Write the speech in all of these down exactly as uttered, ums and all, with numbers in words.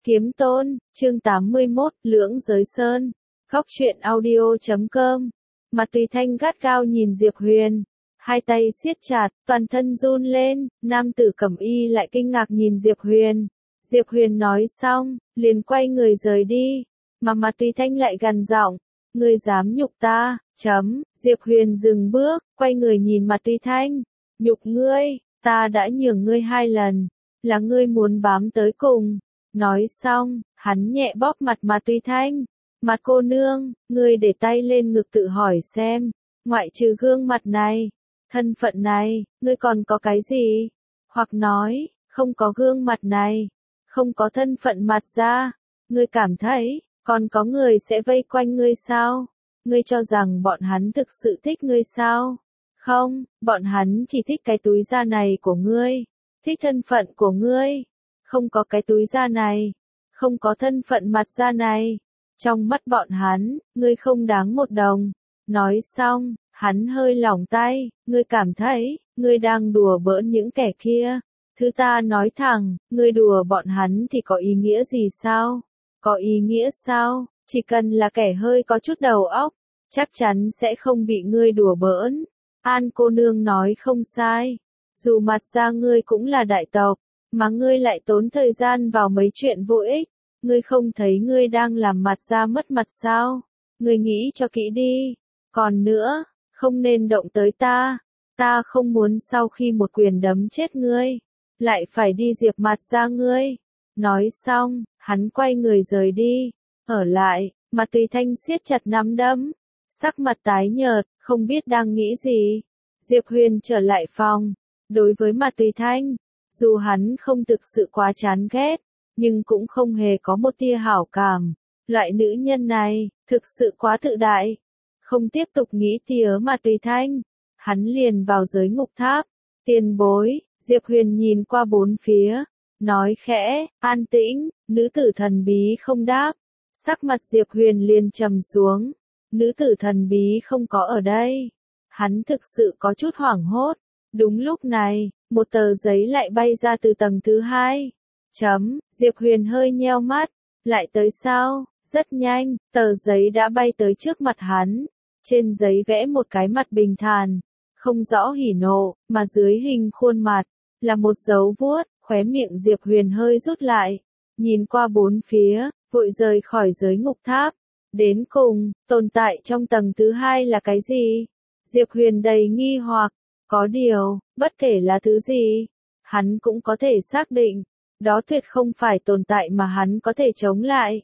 Kiếm Tôn, chương tám mươi mốt, Lưỡng Giới Sơn. Góc truyện audio chấm com. Mặt Tùy Thanh gắt gao nhìn Diệp Huyền, hai tay siết chặt, toàn thân run lên. Nam tử cẩm y lại kinh ngạc nhìn Diệp Huyền. Diệp Huyền nói xong, liền quay người rời đi, mà Mặt Tùy Thanh lại gằn giọng, ngươi dám nhục ta, chấm. Diệp Huyền dừng bước, quay người nhìn Mặt Tùy Thanh, nhục ngươi, ta đã nhường ngươi hai lần, là ngươi muốn bám tới cùng. Nói xong, hắn nhẹ bóp mặt Mặt Tùy Thanh. Mặt cô nương, ngươi để tay lên ngực tự hỏi xem, ngoại trừ gương mặt này, thân phận này, ngươi còn có cái gì? Hoặc nói, không có gương mặt này, không có thân phận mặt ra, ngươi cảm thấy, còn có người sẽ vây quanh ngươi sao? Ngươi cho rằng bọn hắn thực sự thích ngươi sao? Không, bọn hắn chỉ thích cái túi da này của ngươi, thích thân phận của ngươi. Không có cái túi da này, không có thân phận mặt da này, trong mắt bọn hắn, ngươi không đáng một đồng. Nói xong, hắn hơi lỏng tay, ngươi cảm thấy, ngươi đang đùa bỡn những kẻ kia. Thứ ta nói thẳng, ngươi đùa bọn hắn thì có ý nghĩa gì sao? Có ý nghĩa sao? Chỉ cần là kẻ hơi có chút đầu óc, chắc chắn sẽ không bị ngươi đùa bỡn. An cô nương nói không sai, dù mặt da ngươi cũng là đại tộc, mà ngươi lại tốn thời gian vào mấy chuyện vô ích, ngươi không thấy ngươi đang làm mặt da mất mặt sao? Ngươi nghĩ cho kỹ đi. Còn nữa, không nên động tới ta, ta không muốn sau khi một quyền đấm chết ngươi, lại phải đi diệp mặt da ngươi. Nói xong, hắn quay người rời đi, ở lại, Mặt Tùy Thanh siết chặt nắm đấm, sắc mặt tái nhợt, không biết đang nghĩ gì. Diệp Huyền trở lại phòng, đối với Mặt Tùy Thanh, dù hắn không thực sự quá chán ghét, nhưng cũng không hề có một tia hảo cảm. Loại nữ nhân này, thực sự quá tự đại. Không tiếp tục nghĩ tía Mặt Tùy Thanh, hắn liền vào giới ngục tháp. Tiền bối, Diệp Huyền nhìn qua bốn phía, nói khẽ, an tĩnh. Nữ tử thần bí không đáp, sắc mặt Diệp Huyền liền trầm xuống. Nữ tử thần bí không có ở đây. Hắn thực sự có chút hoảng hốt. Đúng lúc này, một tờ giấy lại bay ra từ tầng thứ hai. Chấm, Diệp Huyền hơi nheo mắt, lại tới sao? Rất nhanh, tờ giấy đã bay tới trước mặt hắn. Trên giấy vẽ một cái mặt bình thản, không rõ hỉ nộ, mà dưới hình khuôn mặt, là một dấu vuốt. Khóe miệng Diệp Huyền hơi rút lại, nhìn qua bốn phía, vội rời khỏi giới ngục tháp. Đến cùng, tồn tại trong tầng thứ hai là cái gì? Diệp Huyền đầy nghi hoặc. Có điều, bất kể là thứ gì, hắn cũng có thể xác định, đó tuyệt không phải tồn tại mà hắn có thể chống lại.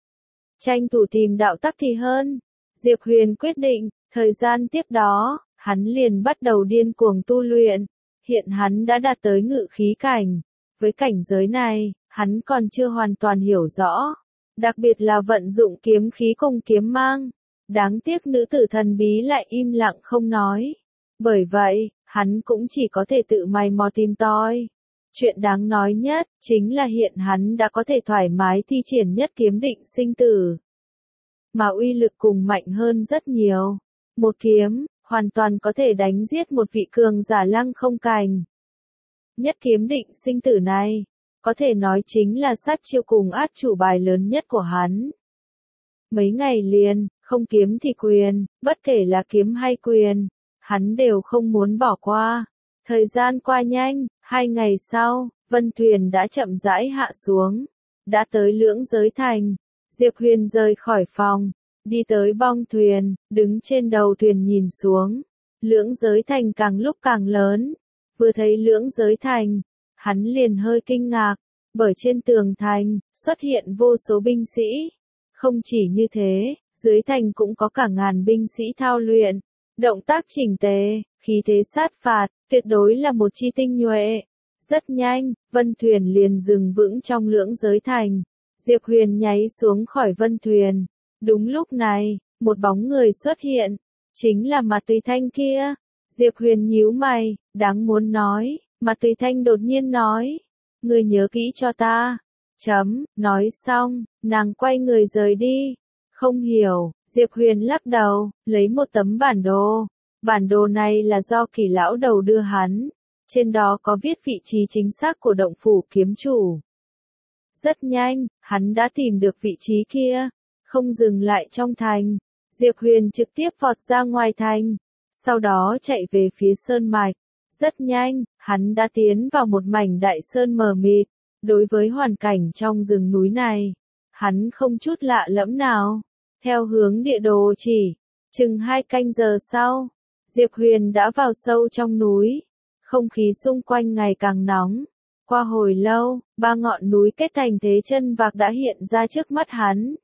Tranh thủ tìm đạo tắc thì hơn. Diệp Huyền quyết định, thời gian tiếp đó, hắn liền bắt đầu điên cuồng tu luyện. Hiện hắn đã đạt tới ngự khí cảnh. Với cảnh giới này, hắn còn chưa hoàn toàn hiểu rõ. Đặc biệt là vận dụng kiếm khí cùng kiếm mang. Đáng tiếc nữ tử thần bí lại im lặng không nói. Bởi vậy, hắn cũng chỉ có thể tự mày mò tìm tòi. Chuyện đáng nói nhất, chính là hiện hắn đã có thể thoải mái thi triển nhất kiếm định sinh tử. Mà uy lực cùng mạnh hơn rất nhiều. Một kiếm, hoàn toàn có thể đánh giết một vị cường giả lăng không cảnh. Nhất kiếm định sinh tử này, có thể nói chính là sát chiêu cùng át chủ bài lớn nhất của hắn. Mấy ngày liền, không kiếm thì quyền, bất kể là kiếm hay quyền, hắn đều không muốn bỏ qua. Thời gian qua nhanh, hai ngày sau, vân thuyền đã chậm rãi hạ xuống. Đã tới Lưỡng Giới Thành. Diệp Huyền rời khỏi phòng, đi tới bong thuyền, đứng trên đầu thuyền nhìn xuống. Lưỡng Giới Thành càng lúc càng lớn. Vừa thấy Lưỡng Giới Thành, hắn liền hơi kinh ngạc, bởi trên tường thành, xuất hiện vô số binh sĩ. Không chỉ như thế, dưới thành cũng có cả ngàn binh sĩ thao luyện. Động tác chỉnh tề, khí thế sát phạt, tuyệt đối là một chi tinh nhuệ. Rất nhanh, vân thuyền liền dừng vững trong Lưỡng Giới Thành. Diệp Huyền nháy xuống khỏi vân thuyền. Đúng lúc này, một bóng người xuất hiện. Chính là Mặt Tùy Thanh kia. Diệp Huyền nhíu mày, đáng muốn nói. Mặt Tùy Thanh đột nhiên nói. Ngươi nhớ kỹ cho ta. Chấm, nói xong, nàng quay người rời đi. Không hiểu. Diệp Huyền lắc đầu, lấy một tấm bản đồ. Bản đồ này là do Kỳ lão đầu đưa hắn. Trên đó có viết vị trí chính xác của động phủ kiếm chủ. Rất nhanh, hắn đã tìm được vị trí kia, không dừng lại trong thành. Diệp Huyền trực tiếp vọt ra ngoài thành, sau đó chạy về phía sơn mạch. Rất nhanh, hắn đã tiến vào một mảnh đại sơn mờ mịt. Đối với hoàn cảnh trong rừng núi này, hắn không chút lạ lẫm nào. Theo hướng địa đồ chỉ, chừng hai canh giờ sau, Diệp Huyền đã vào sâu trong núi. Không khí xung quanh ngày càng nóng. Qua hồi lâu, ba ngọn núi kết thành thế chân vạc đã hiện ra trước mắt hắn.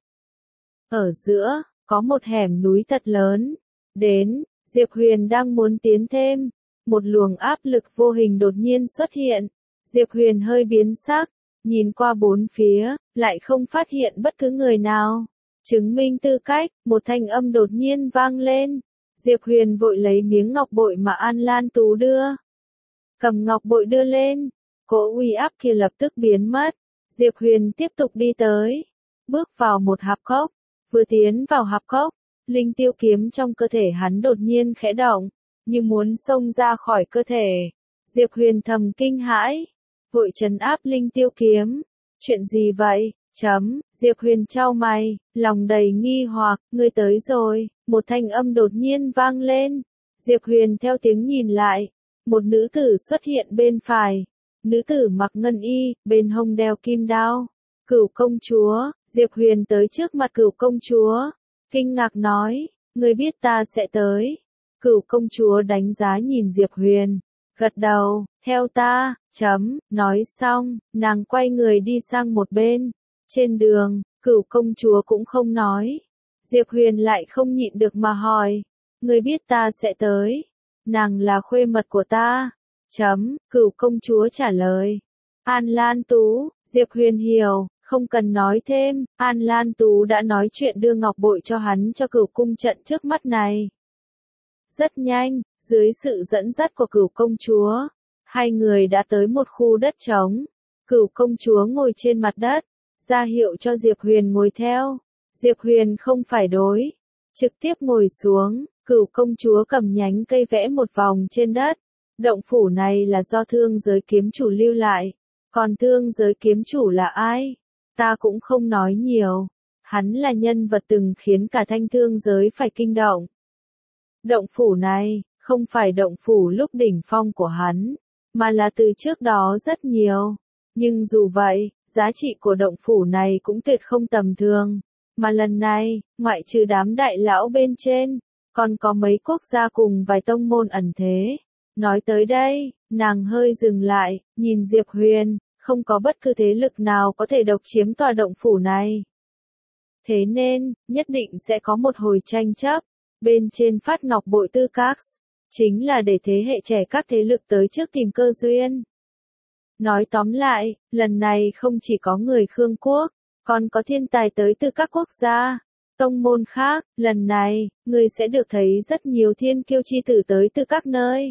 Ở giữa, có một hẻm núi thật lớn. Đến, Diệp Huyền đang muốn tiến thêm. Một luồng áp lực vô hình đột nhiên xuất hiện. Diệp Huyền hơi biến sắc, nhìn qua bốn phía, lại không phát hiện bất cứ người nào. Chứng minh tư cách, một thanh âm đột nhiên vang lên. Diệp Huyền vội lấy miếng ngọc bội mà An Lan Tú đưa. Cầm ngọc bội đưa lên, cỗ uy áp kia lập tức biến mất. Diệp Huyền tiếp tục đi tới, bước vào một hạp cốc. Vừa tiến vào hạp cốc, linh tiêu kiếm trong cơ thể hắn đột nhiên khẽ động, như muốn xông ra khỏi cơ thể. Diệp Huyền thầm kinh hãi, vội trấn áp linh tiêu kiếm. Chuyện gì vậy? Chấm, Diệp Huyền chau mày, lòng đầy nghi hoặc, ngươi tới rồi, một thanh âm đột nhiên vang lên. Diệp Huyền theo tiếng nhìn lại, một nữ tử xuất hiện bên phải. Nữ tử mặc ngân y, bên hông đeo kim đao. Cửu công chúa. Diệp Huyền tới trước mặt Cửu công chúa, kinh ngạc nói, ngươi biết ta sẽ tới. Cửu công chúa đánh giá nhìn Diệp Huyền, gật đầu, theo ta, chấm, nói xong, nàng quay người đi sang một bên. Trên đường, Cửu công chúa cũng không nói. Diệp Huyền lại không nhịn được mà hỏi, ngươi biết ta sẽ tới. Nàng là khuê mật của ta. Chấm, Cửu công chúa trả lời. An Lan Tú. Diệp Huyền hiểu, không cần nói thêm, An Lan Tú đã nói chuyện đưa ngọc bội cho hắn cho Cửu cung trận trước mắt này. Rất nhanh, dưới sự dẫn dắt của Cửu công chúa, hai người đã tới một khu đất trống. Cửu công chúa ngồi trên mặt đất, ra hiệu cho Diệp Huyền ngồi theo. Diệp Huyền không phải đối, trực tiếp ngồi xuống. Cửu công chúa cầm nhánh cây vẽ một vòng trên đất. Động phủ này là do thương giới kiếm chủ lưu lại. Còn thương giới kiếm chủ là ai? Ta cũng không nói nhiều. Hắn là nhân vật từng khiến cả thanh thương giới phải kinh động. Động phủ này, không phải động phủ lúc đỉnh phong của hắn, mà là từ trước đó rất nhiều. Nhưng dù vậy, giá trị của động phủ này cũng tuyệt không tầm thường. Mà lần này, ngoại trừ đám đại lão bên trên, còn có mấy quốc gia cùng vài tông môn ẩn thế. Nói tới đây, nàng hơi dừng lại, nhìn Diệp Huyền, không có bất cứ thế lực nào có thể độc chiếm tòa động phủ này. Thế nên, nhất định sẽ có một hồi tranh chấp. Bên trên phát ngọc bội tư các, chính là để thế hệ trẻ các thế lực tới trước tìm cơ duyên. Nói tóm lại, lần này không chỉ có người Khương quốc, còn có thiên tài tới từ các quốc gia, tông môn khác. Lần này, người sẽ được thấy rất nhiều thiên kiêu chi tử tới từ các nơi.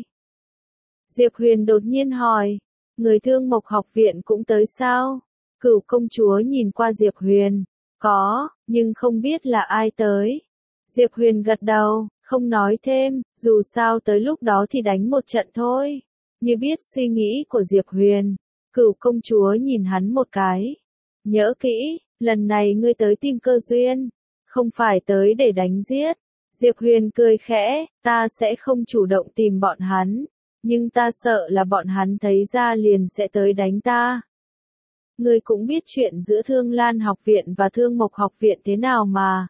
Diệp Huyền đột nhiên hỏi, người Thương Mộc học viện cũng tới sao? Cửu công chúa nhìn qua Diệp Huyền, có, nhưng không biết là ai tới. Diệp Huyền gật đầu, không nói thêm, dù sao tới lúc đó thì đánh một trận thôi. Như biết suy nghĩ của Diệp Huyền, Cửu công chúa nhìn hắn một cái. Nhớ kỹ, lần này ngươi tới tìm cơ duyên, không phải tới để đánh giết. Diệp Huyền cười khẽ, ta sẽ không chủ động tìm bọn hắn, nhưng ta sợ là bọn hắn thấy ra liền sẽ tới đánh ta. Ngươi cũng biết chuyện giữa Thương Lan học viện và Thương Mộc học viện thế nào mà.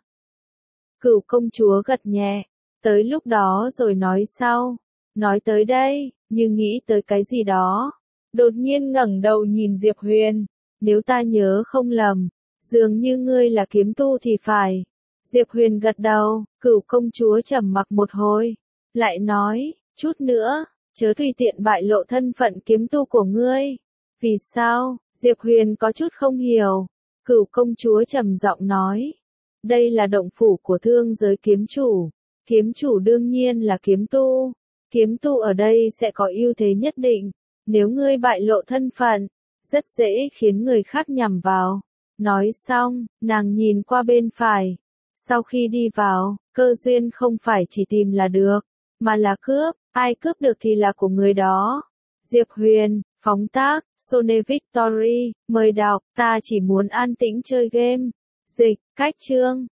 Cửu công chúa gật nhẹ, tới lúc đó rồi nói sau. Nói tới đây, như nghĩ tới cái gì đó, đột nhiên ngẩng đầu nhìn Diệp Huyền, nếu ta nhớ không lầm, dường như ngươi là kiếm tu thì phải. Diệp Huyền gật đầu, Cửu công chúa trầm mặc một hồi, lại nói, chút nữa, chớ tùy tiện bại lộ thân phận kiếm tu của ngươi. Vì sao? Diệp Huyền có chút không hiểu. Cửu công chúa trầm giọng nói, đây là động phủ của thương giới kiếm chủ, kiếm chủ đương nhiên là kiếm tu, kiếm tu ở đây sẽ có ưu thế nhất định, nếu ngươi bại lộ thân phận, rất dễ khiến người khác nhằm vào. Nói xong, nàng nhìn qua bên phải, sau khi đi vào, cơ duyên không phải chỉ tìm là được, mà là cướp, ai cướp được thì là của người đó. Diệp Huyền, Phóng tác, Sone Victory, mời đọc, ta chỉ muốn an tĩnh chơi game. Dịch, Cách Chương.